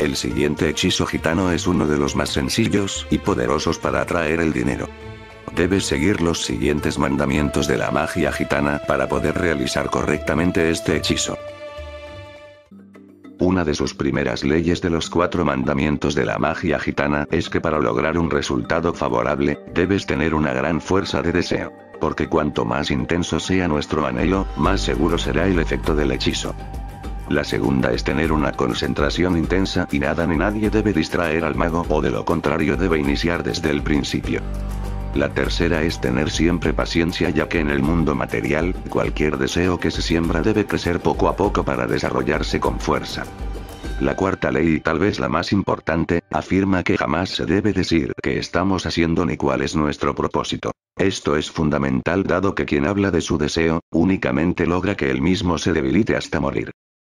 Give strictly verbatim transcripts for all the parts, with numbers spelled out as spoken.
El siguiente hechizo gitano es uno de los más sencillos y poderosos para atraer el dinero. Debes seguir los siguientes mandamientos de la magia gitana para poder realizar correctamente este hechizo. Una de sus primeras leyes de los cuatro mandamientos de la magia gitana es que para lograr un resultado favorable, debes tener una gran fuerza de deseo. Porque cuanto más intenso sea nuestro anhelo, más seguro será el efecto del hechizo. La segunda es tener una concentración intensa y nada ni nadie debe distraer al mago o de lo contrario debe iniciar desde el principio. La tercera es tener siempre paciencia ya que en el mundo material, cualquier deseo que se siembra debe crecer poco a poco para desarrollarse con fuerza. La cuarta ley y tal vez la más importante, afirma que jamás se debe decir qué estamos haciendo ni cuál es nuestro propósito. Esto es fundamental dado que quien habla de su deseo, únicamente logra que él mismo se debilite hasta morir.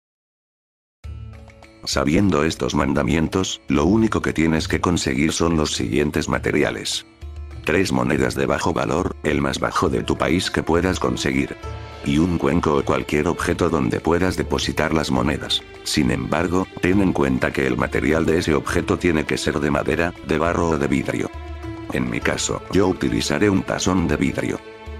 Sabiendo estos mandamientos, lo único que tienes que conseguir son los siguientes materiales. Tres monedas de bajo valor, el más bajo de tu país que puedas conseguir. Y un cuenco o cualquier objeto donde puedas depositar las monedas. Sin embargo, ten en cuenta que el material de ese objeto tiene que ser de madera, de barro o de vidrio. En mi caso, yo utilizaré un tazón de vidrio.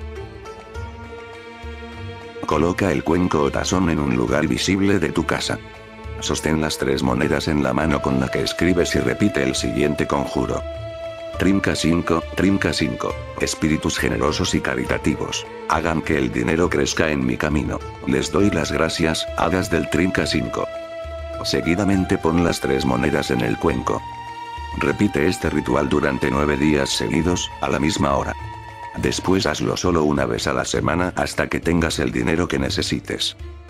Coloca el cuenco o tazón en un lugar visible de tu casa. Sostén las tres monedas en la mano con la que escribes y repite el siguiente conjuro. Trinca cinco, Trinca cinco. Espíritus generosos y caritativos, hagan que el dinero crezca en mi camino. Les doy las gracias, hadas del Trinca cinco. Seguidamente pon las tres monedas en el cuenco. Repite este ritual durante nueve días seguidos, a la misma hora. Después hazlo solo una vez a la semana hasta que tengas el dinero que necesites.